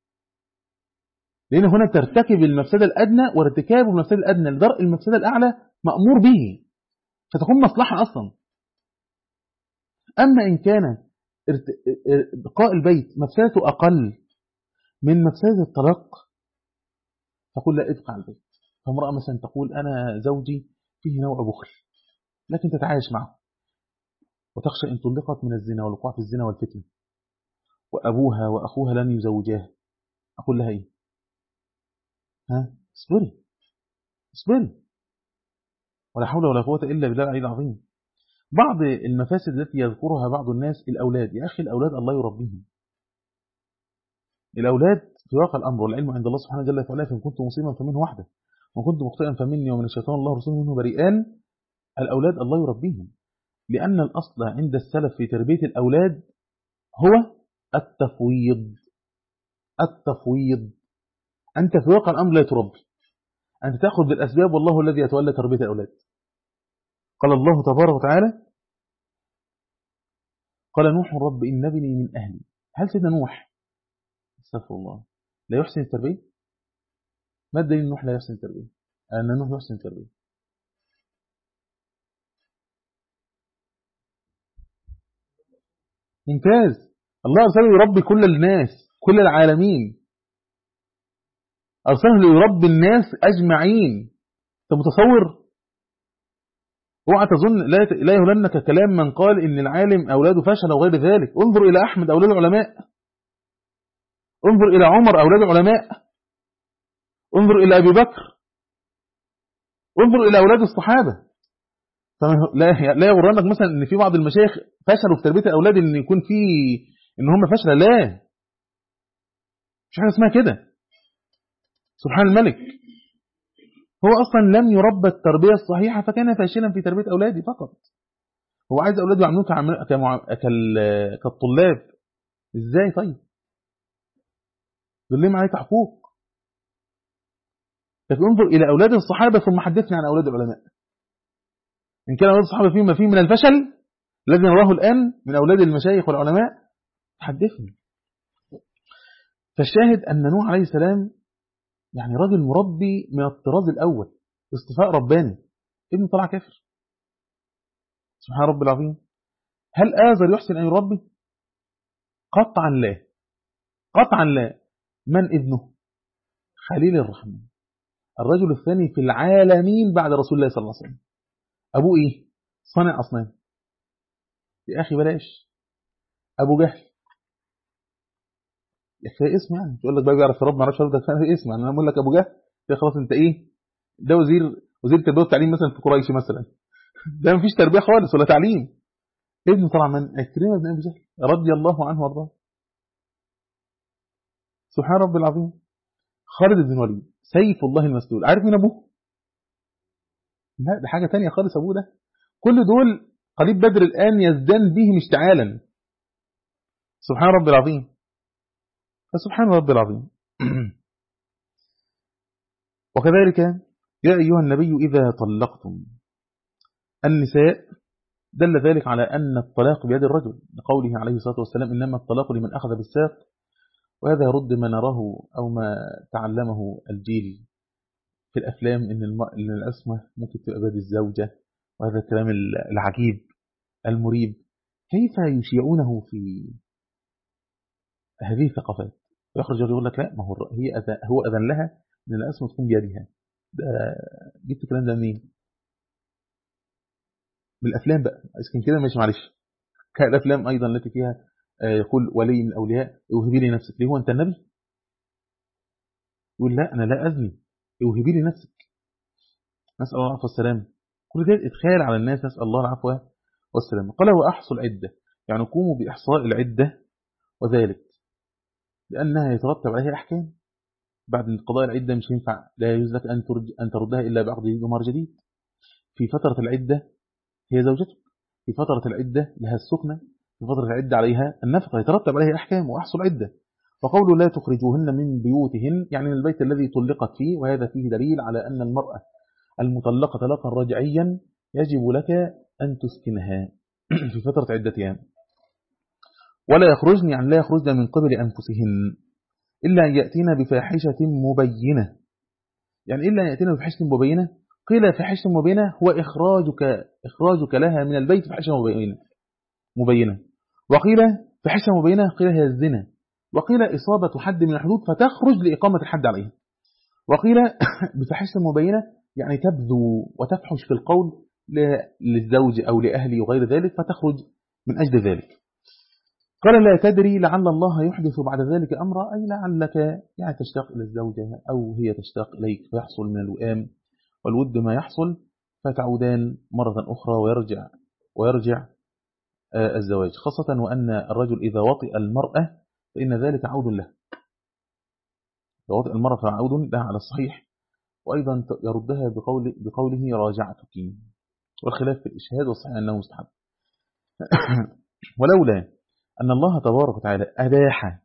لأن هنا ترتكب المفسدة الأدنى، وارتكاب المفسدة الأدنى لدرء المفسدة الأعلى مأمور به، فتكون مصلحة أصلا. أما إن كان بقاء البيت مفسدته أقل من مفسدة الطلاق، فقل لا ابقى على البيت. فامرأة مثلا تقول أنا زوجي فيه نوع بخل، لكن تتعايش معه وتخشى إن طلقت من الزنا والوقوع في الزنا والفتنة، وأبوها وأخوها لن يزوجاه، أقول لها إيه؟ ها اصبري اصبري، ولا حول ولا قوة إلا بالله العلي العظيم. بعض المفاسد التي يذكرها بعض الناس الأولاد. يا أخي الأولاد الله يربيهم. الأولاد في واقع الأمر والعلم عند الله سبحانه وتعالى فعلا، فإن كنت مصيبا فمنه وحده، وإن كنت مخطئا فمني ومن الشيطان الله رسوله منه بريئان. الأولاد الله يربيهم، لأن الأصل عند السلف في تربية الأولاد هو التفويض. التفويض، أنت في واقع الأمر لا تربي، أنت تأخذ بالأسباب، والله الذي يتولى تربية الأولاد. قال الله تبارك وتعالى قال نوح رب إن ابني من أهلي. هل سيدنا نوح استغفر الله لا يحسن التربية؟ ما الدليل نوح لا يحسن التربية؟ أن نوح يحسن التربية. ممتاز. الله أرسله يربي كل الناس، كل العالمين، أرسله ليربي الناس أجمعين. أنت متصور؟ اوعى تظن، لا لا يهلنك كلام من قال إن العالم أولاده فشل وغير ذلك. انظر إلى أحمد أولاد علماء، انظر إلى عمر أولاد علماء، انظر إلى أبي بكر، انظر إلى أولاد الصحابة. لا لا يغرنك مثلا إن في بعض المشايخ فشلوا في تربية الأولاد، إن يكون في إن هم فشلة. لا، مش حاجة اسمها كده. سبحان الملك، هو أصلا لم يربى التربية الصحيحة فكان فاشلا في تربية أولاده فقط. هو عايز أولاده يعملوه كالطلاب. إزاي طيب؟ دول لهم عليه حقوق. لكن انظر إلى أولاد الصحابة ثم حدثني عن أولاد العلماء. إن كان أولاد الصحابة فيهم ما فيه من الفشل الذي نراه الآن من أولاد المشايخ والعلماء، حدثني. فالشاهد أن نوح عليه السلام يعني راجل مربي من الطراز الأول، اصطفاء رباني، ابن طلع كافر. سبحان رب العظيم. هل آزر يحسن أن يربي؟ قطعا لا، قطعا لا. من ابنه؟ خليل الرحمن، الرجل الثاني في العالمين بعد رسول الله صلى الله عليه وسلم. أبوه إيه؟ صانع أصنام. يا أخي بلاش. أبو جهل كفايه اسم يعني، تقول لك بقى بيعرف رب ما يعرفش رب، ده كفايه اسم يعني. انا بقول لك ابو جهل ده خلاص انت ايه، ده وزير وزير التربيه والتعليم مثلا في قريش مثلا، ده مفيش تربيه خالص ولا تعليم. ابن طبعا من عكرمه بن ابي جهل رضي الله عنه وارضاه. سبحان ربي العظيم. خالد بن الوليد سيف الله المسلول، عارف مين ابوه؟ لا ده حاجه ثانيه خالص ابوه ده. كل دول قليب بدر الان يزدان بهم اشتعالا. سبحان ربي العظيم. فسبحان ربي العظيم. وكذلك يا ايها النبي اذا طلقتم النساء، دل ذلك على أن الطلاق بيد الرجل لقوله عليه الصلاة والسلام إنما الطلاق لمن أخذ بالساق. وهذا يرد ما نراه أو ما تعلمه الجيل في الأفلام إن إن العصمة ممكن تبقى بيد الزوجة، وهذا الكلام العجيب المريب. كيف يشيعونه في هذه الثقافات؟ ويخرج يقول لك لا، ما هو هي أذن هو أذن لها إن العصمة تكون بيدها. جبت الكلام ده منين؟ من الأفلام بقى، إذا كده ماشي معلش. كالأفلام أيضا التي فيها يقول ولي من الأولياء اوهبي لي نفسك، ليه هو أنت النبي؟ يقول لا أنا لا أذني، اوهبي لي نفسك. نسأل الله العفو والسلام. كل ده إدخال على الناس، نسأل الله العفو والسلام. قال وأحصوا العدة، يعني قوموا بإحصاء العدة، وذلك لأنها يترتب عليها أحكام. بعد قضاء العدة مش ينفع، لا يجوز لك أن أن تردها إلا بعقد جمهر جديد. في فترة العدة هي زوجتك، في فترة العدة لها السكنة، في فترة العدة عليها النفقة، يترتب عليها أحكام. وأحصوا العدة، وقوله لا تخرجوهن من بيوتهن يعني من البيت الذي طلقت فيه، وهذا فيه دليل على أن المرأة المطلقة طلاقا رجعيا يجب لك أن تسكنها في فترة عدتها. ولا يخرجن يعني لا يخرجن من قبل أنفسهن إلا أن يأتينا بفاحشة مبينة. يعني إلا أن يأتينا بفاحشة مبينة، قيل فاحشة مبينة هو إخراجك إخراجك لها من البيت فاحشة مبينة مبينة وقيل فاحشة مبينة قيل هي الزنا، وقيل إصابة حد من الحدود فتخرج لإقامة الحد عليها، وقيل بفاحشة مبينة يعني تبذو وتفحش في القول للزوج أو لأهله وغير ذلك فتخرج من أجل ذلك. قال لا تدري لعل الله يحدث بعد ذلك أمرا، أي لعلك يعني تشتاق إلى الزوجة أو هي تشتاق إليك فيحصل من الوئام والود ما يحصل، فتعودان مرة أخرى ويرجع ويرجع الزواج، خاصة وأن الرجل إذا وطئ المرأة فإن ذلك عود له. إذا وطئ المرأة فعود لها على الصحيح، وأيضا يردها بقول بقوله راجعتك، والخلاف في الإشهاد والصحيح أنه مستحب. ولولا أن الله تبارك وتعالى أباح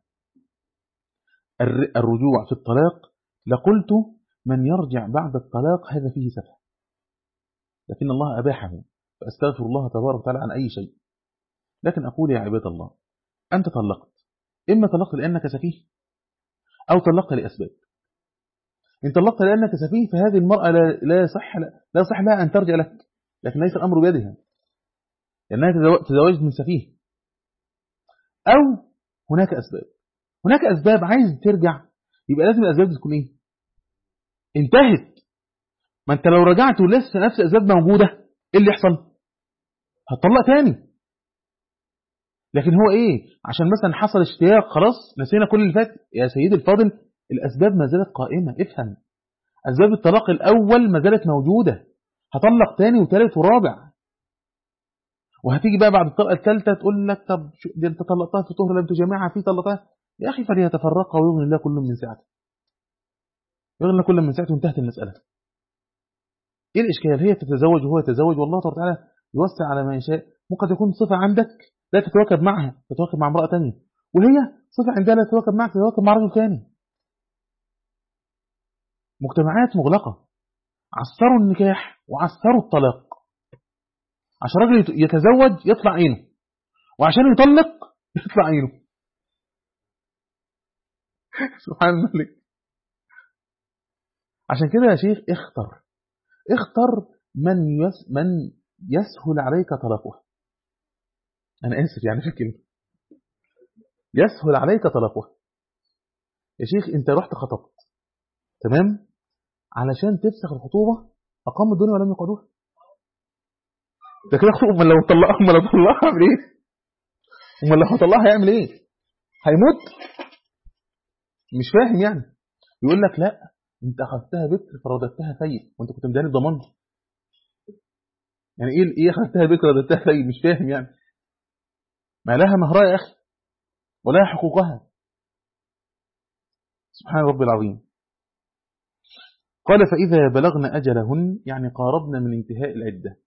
الرجوع في الطلاق لقلت من يرجع بعد الطلاق هذا فيه سفه، لكن الله أباحه فأستغفر الله تبارك وتعالى عن أي شيء. لكن أقول يا عباد الله، أنت طلقت، إما طلقت لأنك سفيه أو طلقت لأسباب. إن طلقت لأنك سفيه فهذه المرأة لا لا صح لا صح لها أن ترجع لك، لكن ليس الأمر بيدها لأنها تزوجت من سفيه. أو هناك أسباب، هناك أسباب عايز ترجع، يبقى لازم الأسباب تكون إيه؟ انتهت. ما أنت لو رجعت ولسه نفس الأسباب موجودة إيه اللي يحصل؟ هتطلق تاني. لكن هو إيه؟ عشان مثلا حصل اشتياق خلاص نسينا كل اللي فات. يا سيدي الفاضل الأسباب ما زالت قائمة، افهم. أسباب الطلاق الأول ما زالت موجودة، هطلق تاني وثالث ورابع. وهتيجي بقى بعد الطلقة الثالثة تقول لك طب دي انت طلقتها في طهر لم تجامعها في طلقتها. يا أخي فليتفرقا ويغني الله كل من سعته، يغني الله كل من سعته وانتهت المسألة. إيه الإشكال؟ هي تتزوج وهو يتزوج، والله تعالى يوسع على ما يشاء. ممكن تكون صفة عندك لا تتواكب معها، تتواكب مع امرأة تانية، وهي صفة عندها لا تتواكب معك، تتواكب مع رجل ثاني. مجتمعات مغلقة عسروا النكاح وعسروا الطلاق، عشان راجل يتزوج يطلع عينه، وعشان يطلق يطلع عينه. سبحان الملك. عشان كده يا شيخ اختر اختر من يس من يسهل عليك طلاقها. أنا آسف يعني في الكلمة، يسهل عليك طلاقها. يا شيخ أنت رحت خطبت تمام، علشان تفسخ الخطوبة أقام الدنيا ولم يقعدوها. ده كده خطوبة. أمال لو طلقها أمال لو طلقها هيعمل إيه؟ أمال لو طلقها هيعمل إيه؟ هيموت. مش فاهم يعني. يقول لك لا انت اخذتها بكر فرددتها ثيب وانت كنت مداني الضمان. يعني ايه ايه اخذتها بكر رددتها ثيب؟ مش فاهم يعني. ما لها مهرها يا اخي ولها حقوقها. سبحان ربي العظيم. قال فإذا بلغنا أجلهن يعني قاربنا من انتهاء العدة.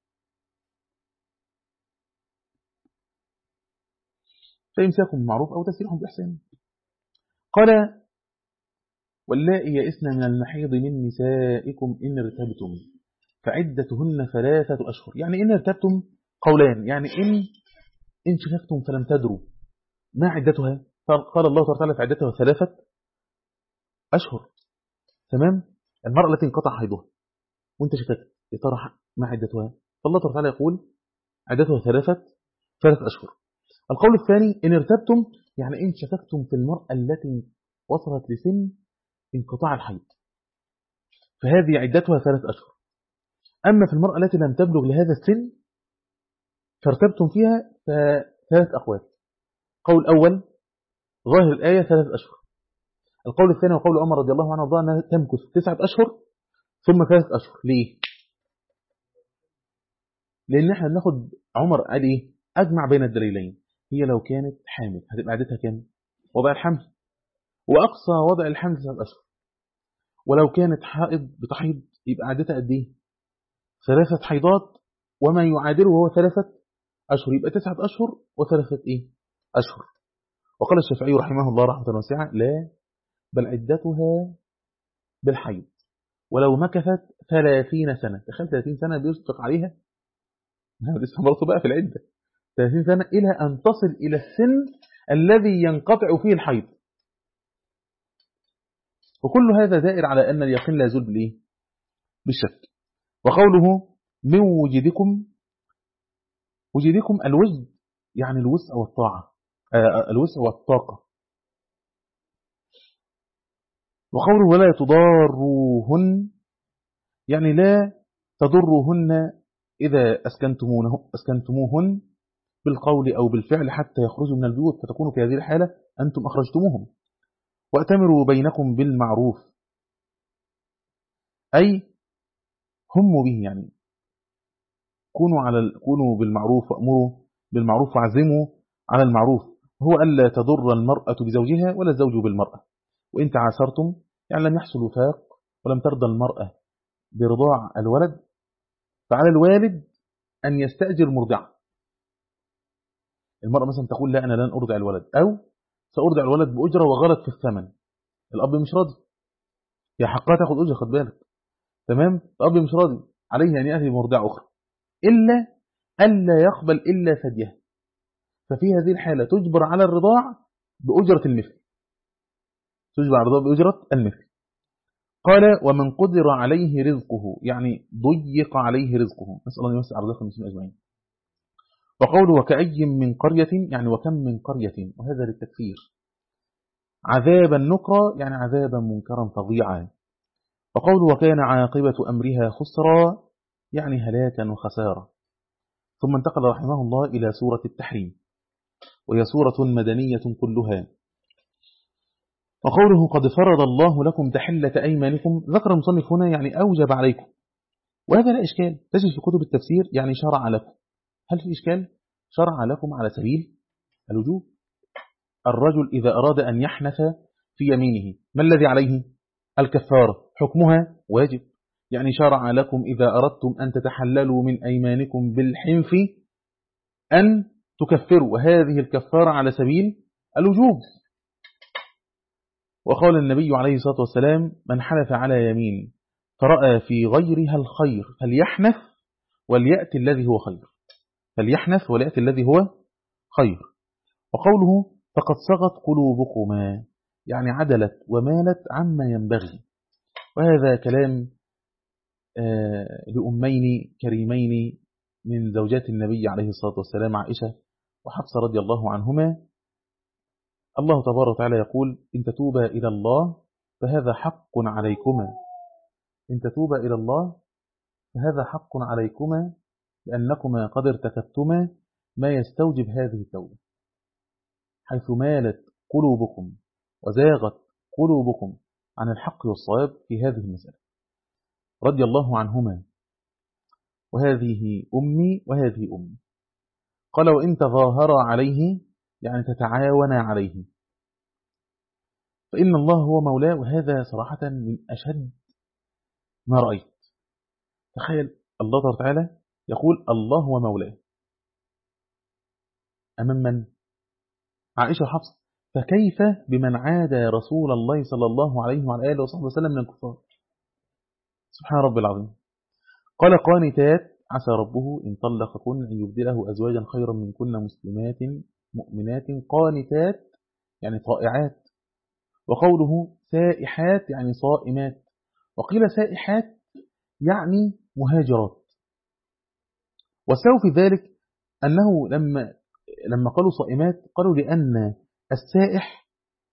فإمساك بالمعروف أو تسريح بإحسان. قال واللائي يئسن من المحيض من نسائكم إن ارتبتم فعدتهن ثلاثة أشهر. يعني إن ارتبتم قولان، يعني إن إن شككتم فلم تدروا ما عدتها، قال الله تعالى فعدتها ثلاثة أشهر. تمام. المرأة التي انقطع حيضها وانت شككت يا ترى ما عدتها، فالله تعالى يقول عدتها ثلاثة ثلاث أشهر. القول الثاني إن ارتبتم يعني إن شككتم في المرأة التي وصلت لسن انقطاع الحيض فهذه عدتها ثلاث أشهر. أما في المرأة التي لم تبلغ لهذا السن فارتبتم فيها فثلاث أقوال. قول أول ظاهر الآية ثلاث أشهر. القول الثاني وقول عمر رضي الله عنه وارضاه أنها تمكث تسعة أشهر ثم ثلاث أشهر. ليه؟ لأن احنا بناخد عمر قال إيه؟ أجمع بين الدليلين. هي لو كانت حامل هتبقى عدتها كام؟ وضع الحمل، وأقصى وضع الحمل تسعة أشهر. ولو كانت حائض بتحيض يبقى عدتها قد إيه؟ ثلاثة حيضات وما يعادله وهو ثلاثة أشهر، يبقى تسعة أشهر وثلاثة إيه؟ أشهر. وقال الشافعي رحمه الله رحمة واسعة لا بل عدتها بالحيض ولو مكثت ثلاثين سنة. تخيل ثلاثين سنة بيسبق عليها لسه برضه بقى في العدة ثلاثين سنة إلى أن تصل إلى السن الذي ينقطع فيه الحيض. وكل هذا دائر على أن اليقين لا يزول بالإيه؟ بالشك. وقوله من وجدكم، وجدكم الوجد يعني الوسع والطاعة، آه الوسع والطاقة. وقوله ولا تضاروهن يعني لا تضرهن إذا أسكنتمونه أسكنتموهن بالقول أو بالفعل حتى يخرجوا من البيوت فتكونوا في هذه الحالة أنتم أخرجتموهم. وأتمروا بينكم بالمعروف أي هم به، يعني كونوا على ال... كونوا بالمعروف وأمروا بالمعروف وعزموا على المعروف، هو ألا تضر المرأة بزوجها ولا الزوج بالمرأة. وإن تعاسرتم يعني لم يحصل وفاق ولم ترضى المرأة برضاع الولد فعلى الوالد أن يستأجر مرضعة. المرأة مثلا تقول لا أنا لن أرضع الولد أو سأرضع الولد بأجرة وغلط في الثمن، الأب مش راضي، هي حقها تاخد أجرة خد بالك، تمام، الأب مش راضي عليه أن يأتي بمرضعة أخرى إلا ألا يقبل إلا فدية، ففي هذه الحالة تجبر على الرضاع بأجرة المثل، تجبر على الرضاع بأجرة المثل. قال ومن قدر عليه رزقه يعني ضيق عليه رزقه، نسأل الله يوسع رزقه المسلمين أجمعين. وقوله وكأي من قرية يعني وكم من قرية، وهذا للتكفير، عذابا نكرا يعني عذابا منكرا فظيعا. وقوله وكان عاقبة أمرها خسرا يعني هلاكا وخسارة. ثم انتقل رحمه الله إلى سورة التحريم وهي سورة مدنية كلها. وقوله قد فرض الله لكم تحلة أيمانكم، ذكر المصنف هنا يعني أوجب عليكم، وهذا لا إشكال، تجد في كتب التفسير يعني شرع لكم. هل في إشكال؟ شرع لكم على سبيل الوجوب. الرجل إذا أراد أن يحنث في يمينه ما الذي عليه؟ الكفارة، حكمها واجب. يعني شرع لكم إذا أردتم أن تتحللوا من أيمانكم بالحنث أن تكفروا، وهذه الكفارة على سبيل الوجوب. وقال النبي عليه الصلاة والسلام من حلف على يمين فرأى في غيرها الخير فليحنث وليأتي الذي هو خير، فليحنث وليأتي الذي هو خير. وقوله فقد صغت قلوبكما يعني عدلت ومالت عما ينبغي، وهذا كلام آه لأمين كريمين من زوجات النبي عليه الصلاة والسلام عائشة وحفصة رضي الله عنهما. الله تبارك وتعالى يقول إن تتوبا إلى الله فهذا حق عليكما، إن تتوبا إلى الله فهذا حق عليكما لأنكما قد ارتكبتما ما يستوجب هذه التوبة، حيث مالت قلوبكم وزاغت قلوبكم عن الحق والصواب في هذه المسألة. رضي الله عنهما، وهذه أمي وهذه أمي. قال وإن تظاهر عليه يعني تتعاون عليه فإن الله هو مولاه. وهذا صراحة من أشد ما رأيت. تخيل الله تعالى يقول الله هو مولاه أمام من؟ عائشة وحفصة. فكيف بمن عادى رسول الله صلى الله عليه وعلى آله وصحبه وسلم من الكفار؟ سبحان رب العظيم. قال قانتات عسى ربه إن طلقكن أن يبدله أزواجا خيرا منكن مسلمات مؤمنات قانتات يعني طائعات. وقوله سائحات يعني صائمات. وقيل سائحات يعني مهاجرات. والسبب في ذلك أنه لما لما قالوا صائمات قالوا لأن السائح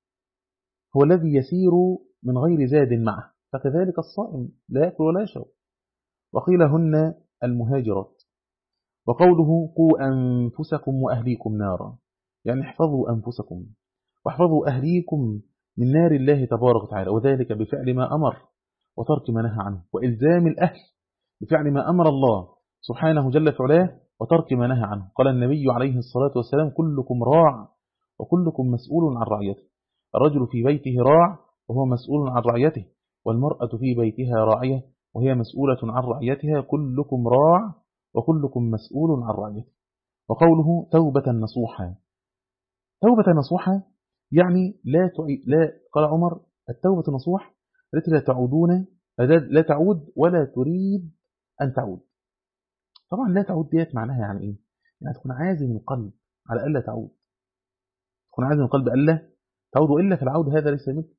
هو الذي يسير من غير زاد معه، فكذلك الصائم لا يأكل ولا يشرب. وقيل هن المهاجرات. وقوله قوا أنفسكم وأهليكم نارا يعني احفظوا أنفسكم واحفظوا أهليكم من نار الله تبارك وتعالى، وذلك بفعل ما أمر وترك ما نهى عنه، وإلزام الأهل بفعل ما أمر الله سبحانه جل في علاه وترك ما نهى عنه. قال النبي عليه الصلاة والسلام كلكم راع وكلكم مسؤول عن رعيته. الرجل في بيته راع وهو مسؤول عن رعيته، والمرأة في بيتها راعية وهي مسؤولة عن رعيتها. كلكم راع وكلكم مسؤول عن رعيته. وقوله توبة نصوحا. توبة نصوحا يعني لا تعيد لا قال عمر التوبة نصوح التي لا تعودون لا تعود ولا تريد أن تعود. طبعا لا تعود ديت معناها يعني إيه؟ يعني تكون عازم القلب على ألا تعود، تكون عازم القلب ألا تعود، وإلا في العود هذا ليس منك.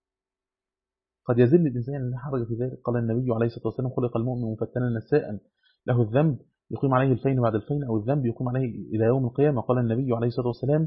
قد يزل الإنسان لا حرج في ذلك. قال النبي عليه الصلاة والسلام خلق المؤمن مفتنا نساء له الذنب يقيم عليه الفين بعد الفين أو الذنب يقيم عليه إلى يوم القيامة. قال النبي عليه الصلاة والسلام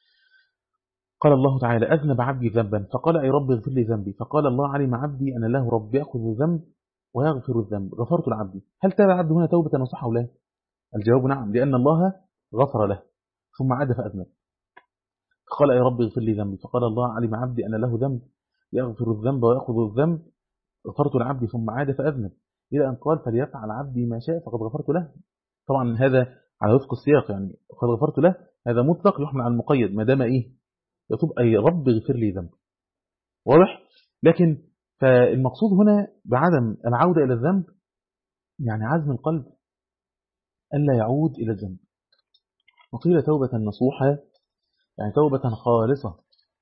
قال الله تعالى أذنب عبدي ذنبا فقال أي رب اغفر لي ذنبي، فقال الله علم عبدي أن له رب يأخذ الذنب ويغفر الذنب غفرت لعبدي. هل تاب عبد هنا توبة نصح أو لا؟ الجواب نعم، لأن الله غفر له ثم عاد فأذنب. قال أي رب اغفر لي ذنبي فقال الله علم عبدي أن له ذنب يغفر الذنب ويأخذ الذنب غفرت لعبدي ثم عاد فأذنب، إلى أن قال فليفعل عبدي ما شاء فقد غفرت له. طبعا هذا على وفق السياق، يعني قد غفرت له هذا مطلق يحمل على المقيد ما دام إيه يطلب أي رب اغفر لي ذنبي. واضح؟ لكن فالمقصود هنا بعدم العودة إلى الذنب يعني عزم القلب ألا يعود إلى الذنب. وقيل توبة نصوحة يعني توبة خالصة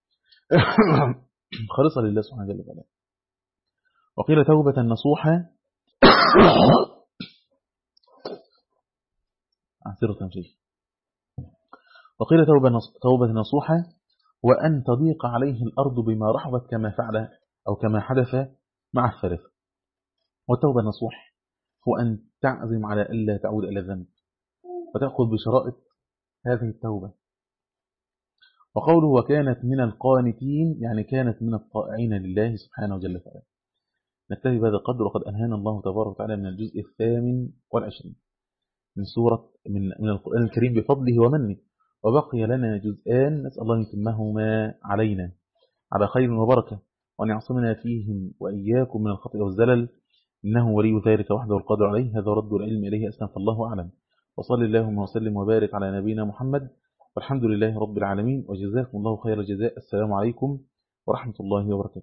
خالصة لله سبحانه وتعالى. وقيل توبة نصوحة أعثرة تمشي. وقيل توبة توبة نصوحة وأن تضيق عليه الأرض بما رحبت كما فعل أو كما حدث مع الثلاثة. والتوبة النصوح هو أن تعزم على ألا تعود إلى الذنب وتأخذ بشرائط هذه التوبة. وقوله وكانت من القانتين يعني كانت من الطائعين لله سبحانه وجل وعلا. نكتفي بهذا القدر، وقد أنهانا الله تبارك وتعالى من الجزء الثامن والعشرين من سورة من, من القرآن الكريم بفضله ومنه، وبقي لنا جزءان نسأل الله يتمهما علينا على خير وبركة، وأن يعصمنا فيهم وإياكم من الخطأ والزلل، إنه ولي ذلك وحده القادر عليه. هذا رد العلم إليه أسلم فالله أعلم. وصل اللهم وسلم وبارك على نبينا محمد والحمد لله رب العالمين، وجزاكم الله خير الجزاء. السلام عليكم ورحمة الله وبركاته.